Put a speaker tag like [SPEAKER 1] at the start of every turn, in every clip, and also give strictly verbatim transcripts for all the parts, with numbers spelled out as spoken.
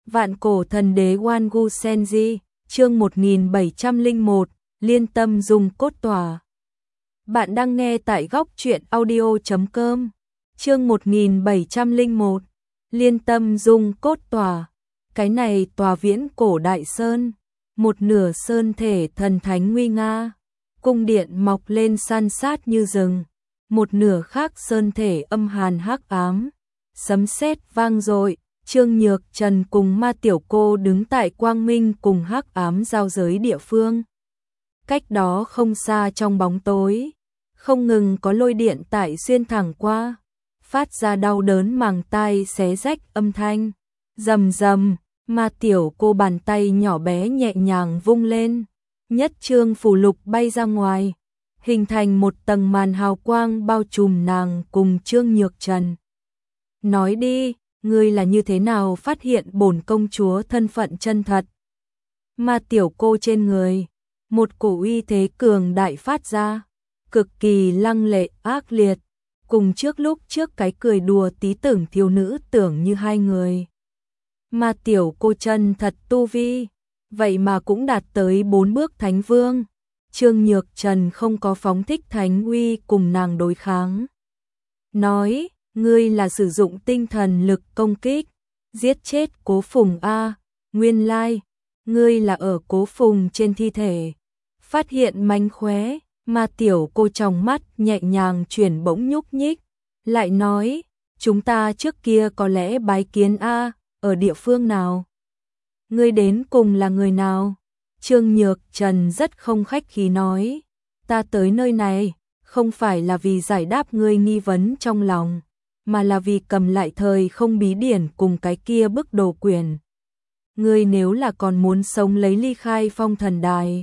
[SPEAKER 1] Vạn cổ thần đế Wangu Senji, chương một nghìn bảy trăm lẻ một, liên tâm dùng cốt tỏa. Bạn đang nghe tại góc truyện audio chấm com, chương một nghìn bảy trăm lẻ một, liên tâm dung cốt tỏa. Cái này tòa viễn cổ đại sơn, một nửa sơn thể thần thánh nguy nga, cung điện mọc lên san sát như rừng, một nửa khác sơn thể âm hàn hắc ám, sấm sét vang dội. Trương Nhược Trần cùng Ma Tiểu Cô đứng tại quang minh cùng hắc ám giao giới địa phương. Cách đó không xa trong bóng tối, không ngừng có lôi điện tại xuyên thẳng qua, phát ra đau đớn màng tai xé rách âm thanh. Rầm rầm, Ma Tiểu Cô bàn tay nhỏ bé nhẹ nhàng vung lên, nhất trương phù lục bay ra ngoài, hình thành một tầng màn hào quang bao trùm nàng cùng Trương Nhược Trần. Nói đi, ngươi là như thế nào phát hiện bổn công chúa thân phận chân thật? Ma Tiểu Cô trên người, một cổ uy thế cường đại phát ra, cực kỳ lăng lệ ác liệt, cùng trước lúc trước cái cười đùa tí tưởng thiếu nữ tưởng như hai người. Ma Tiểu Cô chân thật tu vi, vậy mà cũng đạt tới bốn bước thánh vương. Trương Nhược Trần không có phóng thích thánh uy cùng nàng đối kháng. Nói, ngươi là sử dụng tinh thần lực công kích, giết chết Cố Phùng a, nguyên lai, ngươi là ở Cố Phùng trên thi thể. Phát hiện mánh khóe, Ma Tiểu Cô trong mắt nhẹ nhàng chuyển bỗng nhúc nhích, lại nói, chúng ta trước kia có lẽ bái kiến a, ở địa phương nào? Ngươi đến cùng là người nào? Trương Nhược Trần rất không khách khí nói, ta tới nơi này, không phải là vì giải đáp ngươi nghi vấn trong lòng, mà là vì cầm lại thời không bí điển cùng cái kia bức đồ quyển. Ngươi nếu là còn muốn sống lấy ly khai phong thần đài,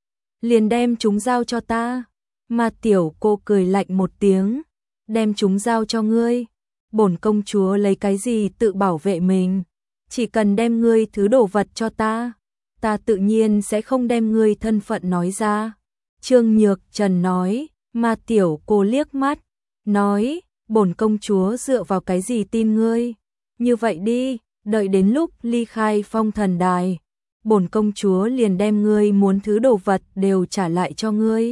[SPEAKER 1] liền đem chúng giao cho ta. Ma Tiểu Cô cười lạnh một tiếng, đem chúng giao cho ngươi. Bổn công chúa lấy cái gì tự bảo vệ mình, chỉ cần đem ngươi thứ đồ vật cho ta, ta tự nhiên sẽ không đem ngươi thân phận nói ra. Trương Nhược Trần nói. Ma Tiểu Cô liếc mắt, nói, bổn công chúa dựa vào cái gì tin ngươi? Như vậy đi, đợi đến lúc ly khai phong thần đài, bổn công chúa liền đem ngươi muốn thứ đồ vật đều trả lại cho ngươi.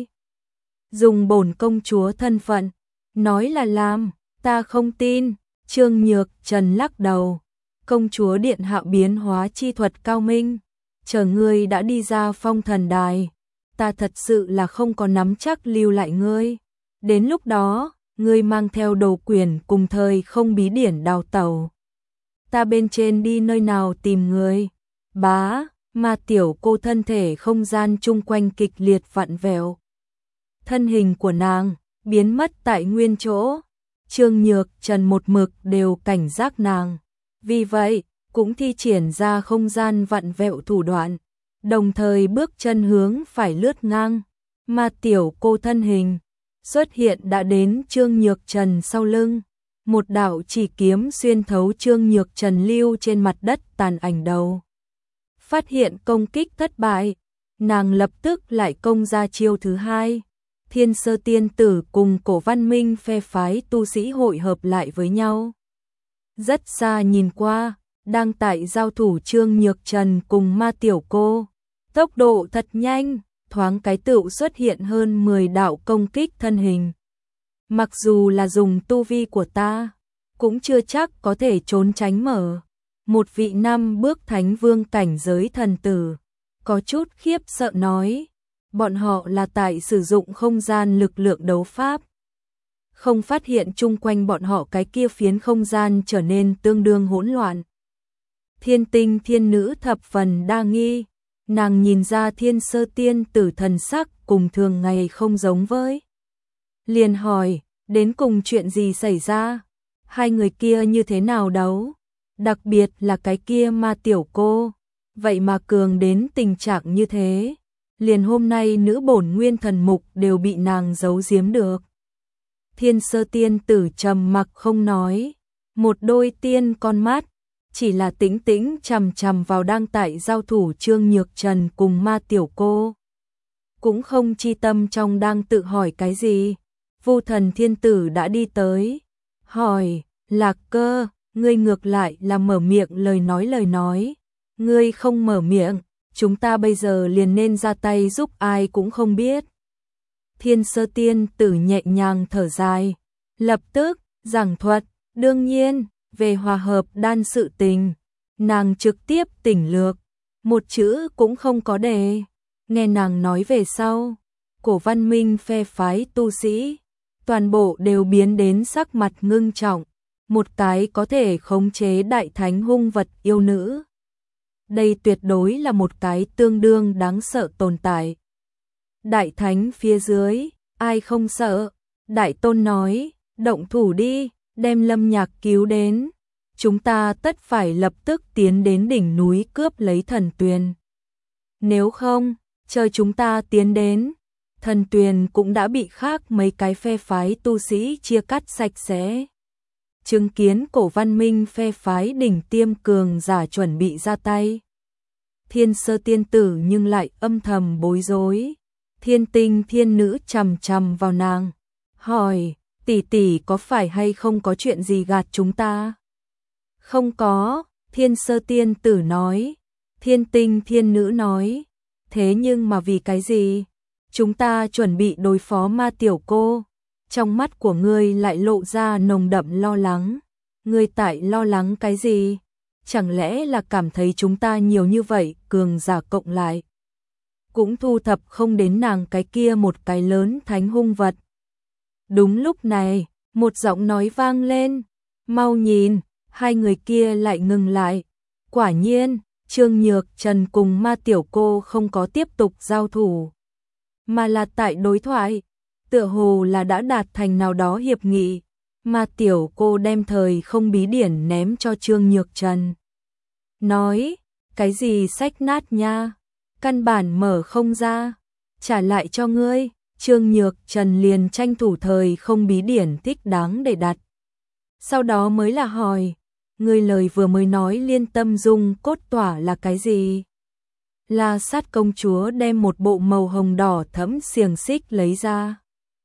[SPEAKER 1] Dùng bổn công chúa thân phận, nói là làm, ta không tin. Trương Nhược Trần lắc đầu, công chúa điện hạ biến hóa chi thuật cao minh, chờ ngươi đã đi ra phong thần đài, ta thật sự là không có nắm chắc lưu lại ngươi. Đến lúc đó, ngươi mang theo đồ quyển cùng thời không bí điển đào tẩu, ta bên trên đi nơi nào tìm ngươi? Bá, Ma Tiểu Cô thân thể không gian chung quanh kịch liệt vặn vẹo, thân hình của nàng biến mất tại nguyên chỗ. Trương Nhược Trần một mực đều cảnh giác nàng, vì vậy cũng thi triển ra không gian vặn vẹo thủ đoạn, đồng thời bước chân hướng phải lướt ngang. Ma Tiểu Cô thân hình xuất hiện đã đến Trương Nhược Trần sau lưng, một đạo chỉ kiếm xuyên thấu Trương Nhược Trần lưu trên mặt đất tàn ảnh đầu. Phát hiện công kích thất bại, nàng lập tức lại công ra chiêu thứ hai. Thiên Sơ Tiên Tử cùng Cổ Văn Minh phe phái tu sĩ hội hợp lại với nhau. Rất xa nhìn qua, đang tại giao thủ Trương Nhược Trần cùng Ma Tiểu Cô, tốc độ thật nhanh, thoáng cái tựu xuất hiện hơn mười đạo công kích thân hình. Mặc dù là dùng tu vi của ta, cũng chưa chắc có thể trốn tránh mở. Một vị năm bước thánh vương cảnh giới thần tử, có chút khiếp sợ nói, bọn họ là tại sử dụng không gian lực lượng đấu pháp. Không phát hiện chung quanh bọn họ cái kia phiến không gian trở nên tương đương hỗn loạn. Thiên Tinh Thiên Nữ thập phần đa nghi, nàng nhìn ra Thiên Sơ Tiên Tử thần sắc cùng thường ngày không giống với. Liền hỏi, đến cùng chuyện gì xảy ra? Hai người kia như thế nào đấu? Đặc biệt là cái kia Ma Tiểu Cô, vậy mà cường đến tình trạng như thế. Liền hôm nay nữ bổn nguyên thần mục đều bị nàng giấu giếm được. Thiên Sơ Tiên Tử trầm mặc không nói, một đôi tiên con mắt chỉ là tĩnh tĩnh chằm chằm vào đang tại giao thủ Trương Nhược Trần cùng Ma Tiểu Cô, cũng không chi tâm trong đang tự hỏi cái gì. Vu Thần Thiên Tử đã đi tới, hỏi, Lạc Cơ, ngươi ngược lại là mở miệng lời nói lời nói. Ngươi không mở miệng, chúng ta bây giờ liền nên ra tay giúp ai cũng không biết. Thiên Sơ Tiên Tử nhẹ nhàng thở dài, lập tức giảng thuật, đương nhiên, về hòa hợp đan sự tình, nàng trực tiếp tỉnh lược, một chữ cũng không có đề. Nghe nàng nói về sau, cổ văn minh phe phái tu sĩ, toàn bộ đều biến đến sắc mặt ngưng trọng, một cái có thể khống chế đại thánh hung vật yêu nữ. Đây tuyệt đối là một cái tương đương đáng sợ tồn tại. Đại thánh phía dưới, ai không sợ? Đại tôn nói, động thủ đi, đem Lâm Nhạc cứu đến. Chúng ta tất phải lập tức tiến đến đỉnh núi cướp lấy thần tuyền. Nếu không, chờ chúng ta tiến đến, thần tuyền cũng đã bị khác mấy cái phe phái tu sĩ chia cắt sạch sẽ. Chứng kiến cổ văn minh phe phái đỉnh tiêm cường giả chuẩn bị ra tay. Thiên Sơ Tiên Tử nhưng lại âm thầm bối rối. Thiên Tinh Thiên Nữ chằm chằm vào nàng, hỏi, tỷ tỷ có phải hay không có chuyện gì gạt chúng ta? Không có, Thiên Sơ Tiên Tử nói. Thiên Tinh Thiên Nữ nói, thế nhưng mà vì cái gì? Chúng ta chuẩn bị đối phó ma tiểu cô. Trong mắt của ngươi lại lộ ra nồng đậm lo lắng. Ngươi tại lo lắng cái gì? Chẳng lẽ là cảm thấy chúng ta nhiều như vậy, cường giả cộng lại cũng thu thập không đến nàng cái kia một cái lớn thánh hung vật. Đúng lúc này, một giọng nói vang lên, mau nhìn, hai người kia lại ngừng lại. Quả nhiên, Trương Nhược Trần cùng ma tiểu cô không có tiếp tục giao thủ, mà là tại đối thoại, tựa hồ là đã đạt thành nào đó hiệp nghị. Ma tiểu cô đem thời không bí điển ném cho Trương Nhược Trần. Nói, cái gì sách nát nha, căn bản mở không ra, trả lại cho ngươi. Trương Nhược Trần liền tranh thủ thời không bí điển thích đáng để đặt. Sau đó mới là hỏi, ngươi lời vừa mới nói liên tâm dung cốt tỏa là cái gì? La Sát công chúa đem một bộ màu hồng đỏ thẫm xiềng xích lấy ra.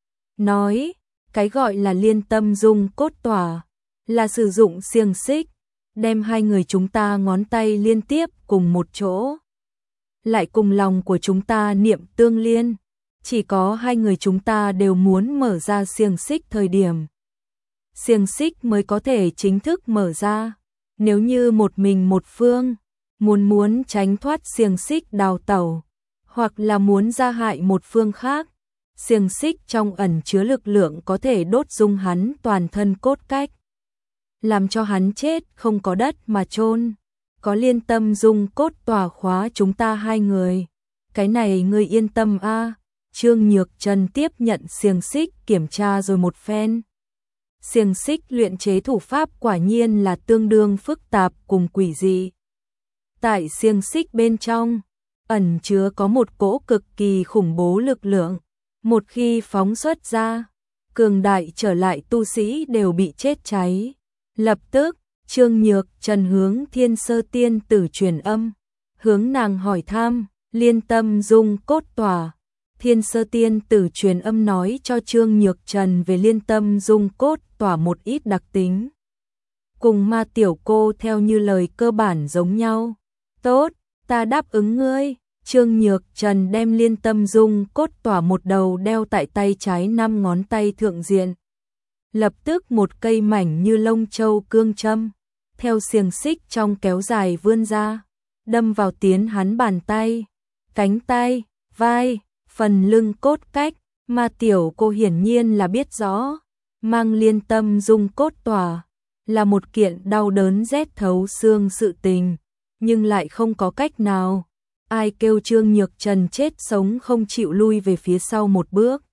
[SPEAKER 1] Nói, cái gọi là liên tâm dung cốt tỏa là sử dụng xiềng xích, đem hai người chúng ta ngón tay liên tiếp cùng một chỗ, lại cùng lòng của chúng ta niệm tương liên. Chỉ có hai người chúng ta đều muốn mở ra xiềng xích thời điểm, xiềng xích mới có thể chính thức mở ra. Nếu như một mình một phương, muốn muốn tránh thoát xiềng xích đào tẩu, hoặc là muốn ra hại một phương khác, xiềng xích trong ẩn chứa lực lượng có thể đốt dung hắn toàn thân cốt cách, làm cho hắn chết không có đất mà chôn. Có liên tâm dung cốt tỏa khóa chúng ta hai người, cái này ngươi yên tâm a. À. Trương Nhược Trần tiếp nhận xiềng xích kiểm tra rồi một phen. Xiềng xích luyện chế thủ pháp quả nhiên là tương đương phức tạp cùng quỷ dị. Tại xiềng xích bên trong, ẩn chứa có một cỗ cực kỳ khủng bố lực lượng. Một khi phóng xuất ra, cường đại trở lại tu sĩ đều bị chết cháy. Lập tức, Trương Nhược Trần hướng Thiên Sơ Tiên Tử truyền âm, hướng nàng hỏi thăm, liên tâm dung cốt tỏa. Thiên Sơ Tiên Tử truyền âm nói cho Trương Nhược Trần về liên tâm dung cốt tỏa một ít đặc tính. Cùng ma tiểu cô theo như lời cơ bản giống nhau. Tốt, ta đáp ứng ngươi. Trương Nhược Trần đem liên tâm dung cốt tỏa một đầu đeo tại tay trái năm ngón tay thượng diện. Lập tức một cây mảnh như lông châu cương châm, theo xiềng xích trong kéo dài vươn ra, đâm vào tiến hắn bàn tay, cánh tay, vai, phần lưng cốt cách. Ma tiểu cô hiển nhiên là biết rõ, mang liên tâm dung cốt tỏa là một kiện đau đớn rét thấu xương sự tình, nhưng lại không có cách nào. Ai kêu Trương Nhược Trần chết sống không chịu lui về phía sau một bước,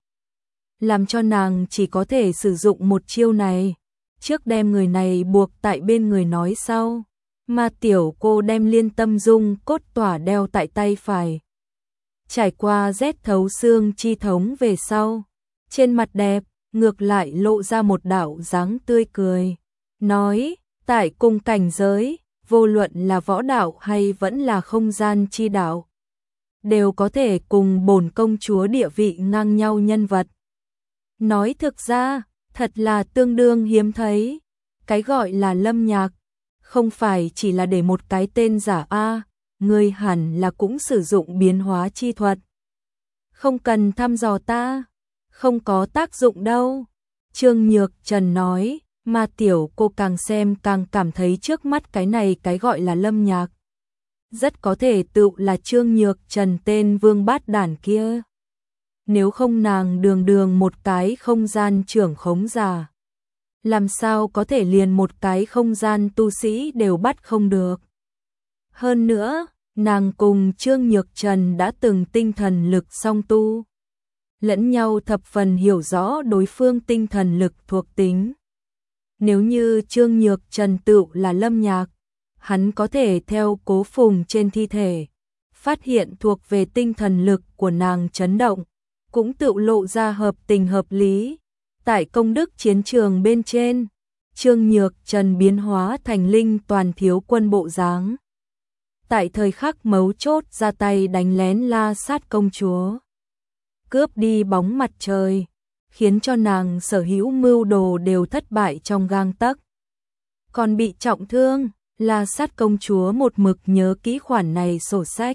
[SPEAKER 1] làm cho nàng chỉ có thể sử dụng một chiêu này, trước đem người này buộc tại bên người nói sau. Ma tiểu cô đem liên tâm dung cốt tỏa đeo tại tay phải, trải qua rét thấu xương chi thống về sau, trên mặt đẹp ngược lại lộ ra một đạo dáng tươi cười, nói, tại cùng cảnh giới, vô luận là võ đạo hay vẫn là không gian chi đạo, đều có thể cùng bổn công chúa địa vị ngang nhau nhân vật. Nói thực ra, thật là tương đương hiếm thấy. Cái gọi là Lâm Nhạc, không phải chỉ là để một cái tên giả a, ngươi hẳn là cũng sử dụng biến hóa chi thuật. Không cần thăm dò ta, không có tác dụng đâu. Trương Nhược Trần nói, mà tiểu cô càng xem càng cảm thấy trước mắt cái này cái gọi là Lâm Nhạc. Rất có thể tự là Trương Nhược Trần tên vương bát đản kia. Nếu không nàng đường đường một cái không gian trưởng khống giả. Làm sao có thể liền một cái không gian tu sĩ đều bắt không được. Hơn nữa, nàng cùng Trương Nhược Trần đã từng tinh thần lực song tu. Lẫn nhau thập phần hiểu rõ đối phương tinh thần lực thuộc tính. Nếu như Trương Nhược Trần tự là Lâm Nhạc, hắn có thể theo Cố Phùng trên thi thể, phát hiện thuộc về tinh thần lực của nàng chấn động, cũng tự lộ ra hợp tình hợp lý. Tại công đức chiến trường bên trên, Trương Nhược Trần biến hóa thành linh toàn thiếu quân bộ dáng. Tại thời khắc mấu chốt ra tay đánh lén La Sát công chúa, cướp đi bóng mặt trời, khiến cho nàng sở hữu mưu đồ đều thất bại trong gang tấc. Còn bị trọng thương, La Sát công chúa một mực nhớ kỹ khoản này sổ sách.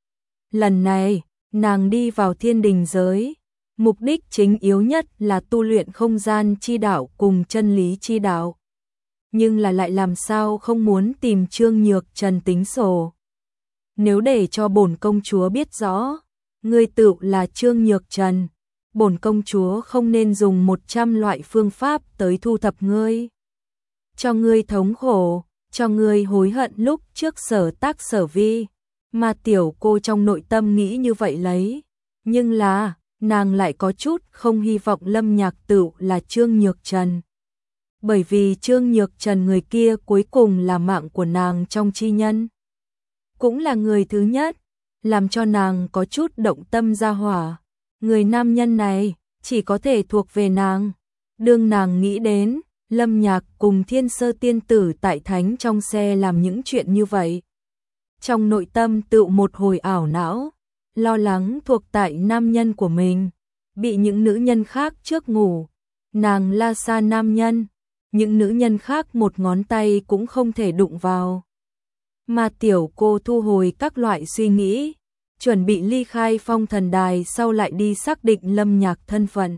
[SPEAKER 1] Lần này, nàng đi vào thiên đình giới, mục đích chính yếu nhất là tu luyện không gian chi đạo cùng chân lý chi đạo. Nhưng là lại làm sao không muốn tìm Trương Nhược Trần tính sổ. Nếu để cho bổn công chúa biết rõ, ngươi tự là Trương Nhược Trần, bổn công chúa không nên dùng một trăm loại phương pháp tới thu thập ngươi. Cho ngươi thống khổ, cho ngươi hối hận lúc trước sở tác sở vi, mà tiểu cô trong nội tâm nghĩ như vậy lấy. Nhưng là, nàng lại có chút không hy vọng Lâm Nhạc tự là Trương Nhược Trần. Bởi vì Trương Nhược Trần người kia cuối cùng là mạng của nàng trong chi nhân. Cũng là người thứ nhất, làm cho nàng có chút động tâm ra hỏa. Người nam nhân này, chỉ có thể thuộc về nàng. Đương nàng nghĩ đến, Lâm Nhạc cùng Thiên Sơ Tiên Tử tại thánh trong xe làm những chuyện như vậy. Trong nội tâm tự một hồi ảo não, lo lắng thuộc tại nam nhân của mình, bị những nữ nhân khác trước ngủ. Nàng la xa nam nhân, những nữ nhân khác một ngón tay cũng không thể đụng vào. Mà tiểu cô thu hồi các loại suy nghĩ, chuẩn bị ly khai Phong Thần Đài sau lại đi xác định Lâm Nhạc thân phận.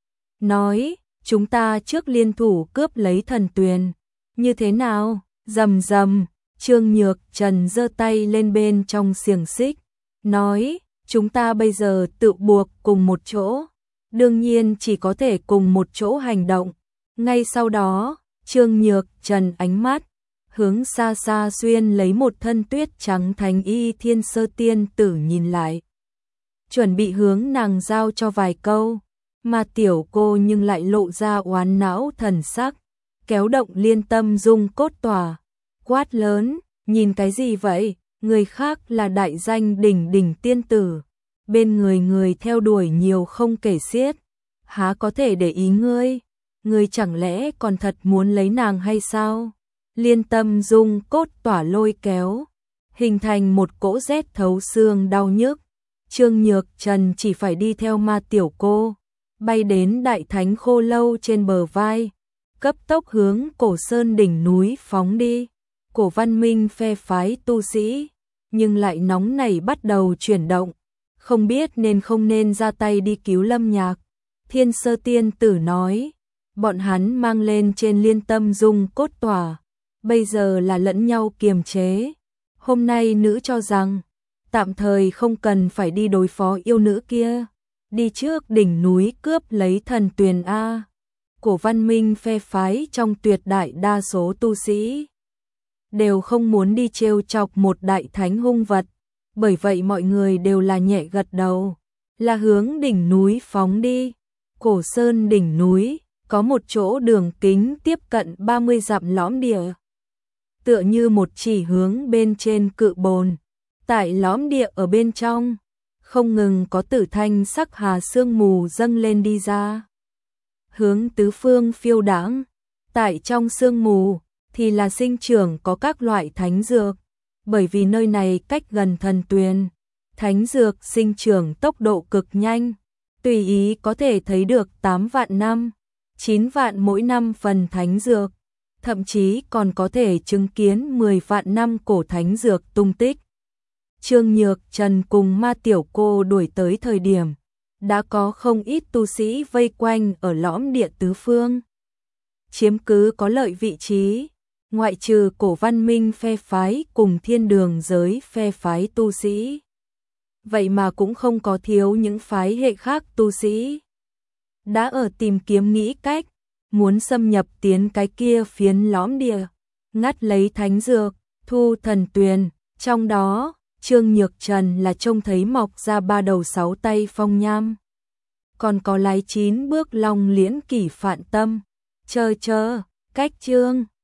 [SPEAKER 1] Nói, chúng ta trước liên thủ cướp lấy thần tuyền. Như thế nào? Rầm rầm, Trương Nhược Trần giơ tay lên bên trong xiềng xích, nói, chúng ta bây giờ tự buộc cùng một chỗ. Đương nhiên chỉ có thể cùng một chỗ hành động. Ngay sau đó, Trương Nhược Trần ánh mắt hướng xa xa xuyên lấy một thân tuyết trắng thành y Thiên Sơ Tiên Tử nhìn lại. Chuẩn bị hướng nàng giao cho vài câu, mà tiểu cô nhưng lại lộ ra oán não thần sắc, kéo động Liên Tâm Dung cốt tỏa, quát lớn, nhìn cái gì vậy, người khác là đại danh đỉnh đỉnh tiên tử, bên người người theo đuổi nhiều không kể xiết, há có thể để ý ngươi, ngươi chẳng lẽ còn thật muốn lấy nàng hay sao? Liên Tâm Dung cốt tỏa lôi kéo, hình thành một cỗ rét thấu xương đau nhức. Trương Nhược Trần chỉ phải đi theo ma tiểu cô, bay đến đại thánh khô lâu trên bờ vai, cấp tốc hướng cổ sơn đỉnh núi phóng đi. Cổ văn minh phe phái tu sĩ, nhưng lại nóng nảy bắt đầu chuyển động, không biết nên không nên ra tay đi cứu Lâm Nhạc. Thiên Sơ Tiên Tử nói, bọn hắn mang lên trên Liên Tâm Dung cốt tỏa, bây giờ là lẫn nhau kiềm chế. Hôm nay nữ cho rằng, tạm thời không cần phải đi đối phó yêu nữ kia, đi trước đỉnh núi cướp lấy thần tuyền A. Cổ văn minh phe phái trong tuyệt đại đa số tu sĩ đều không muốn đi trêu chọc một đại thánh hung vật, bởi vậy mọi người đều là nhẹ gật đầu, là hướng đỉnh núi phóng đi. Cổ sơn đỉnh núi, có một chỗ đường kính tiếp cận ba mươi dặm lõm địa. Tựa như một chỉ hướng bên trên cự bồn, tại lõm địa ở bên trong, không ngừng có tử thanh sắc hà sương mù dâng lên đi ra. Hướng tứ phương phiêu đãng, tại trong sương mù, thì là sinh trưởng có các loại thánh dược, bởi vì nơi này cách gần thần tuyền, thánh dược sinh trưởng tốc độ cực nhanh, tùy ý có thể thấy được tám vạn năm, chín vạn mỗi năm phần thánh dược, thậm chí còn có thể chứng kiến mười vạn năm cổ thánh dược tung tích. Trương Nhược Trần cùng Ma Tiểu Cô đuổi tới thời điểm, đã có không ít tu sĩ vây quanh ở lõm địa tứ phương, chiếm cứ có lợi vị trí, ngoại trừ cổ văn minh phe phái cùng thiên đường giới phe phái tu sĩ. Vậy mà cũng không có thiếu những phái hệ khác tu sĩ. Đã ở tìm kiếm nghĩ cách, muốn xâm nhập tiến cái kia phiến lõm địa, ngắt lấy thánh dược, thu thần tuyền, trong đó, Trương Nhược Trần là trông thấy mọc ra ba đầu sáu tay phong nham. Còn có lái chín bước long liễn kỷ phạn tâm, chờ chờ, cách Trương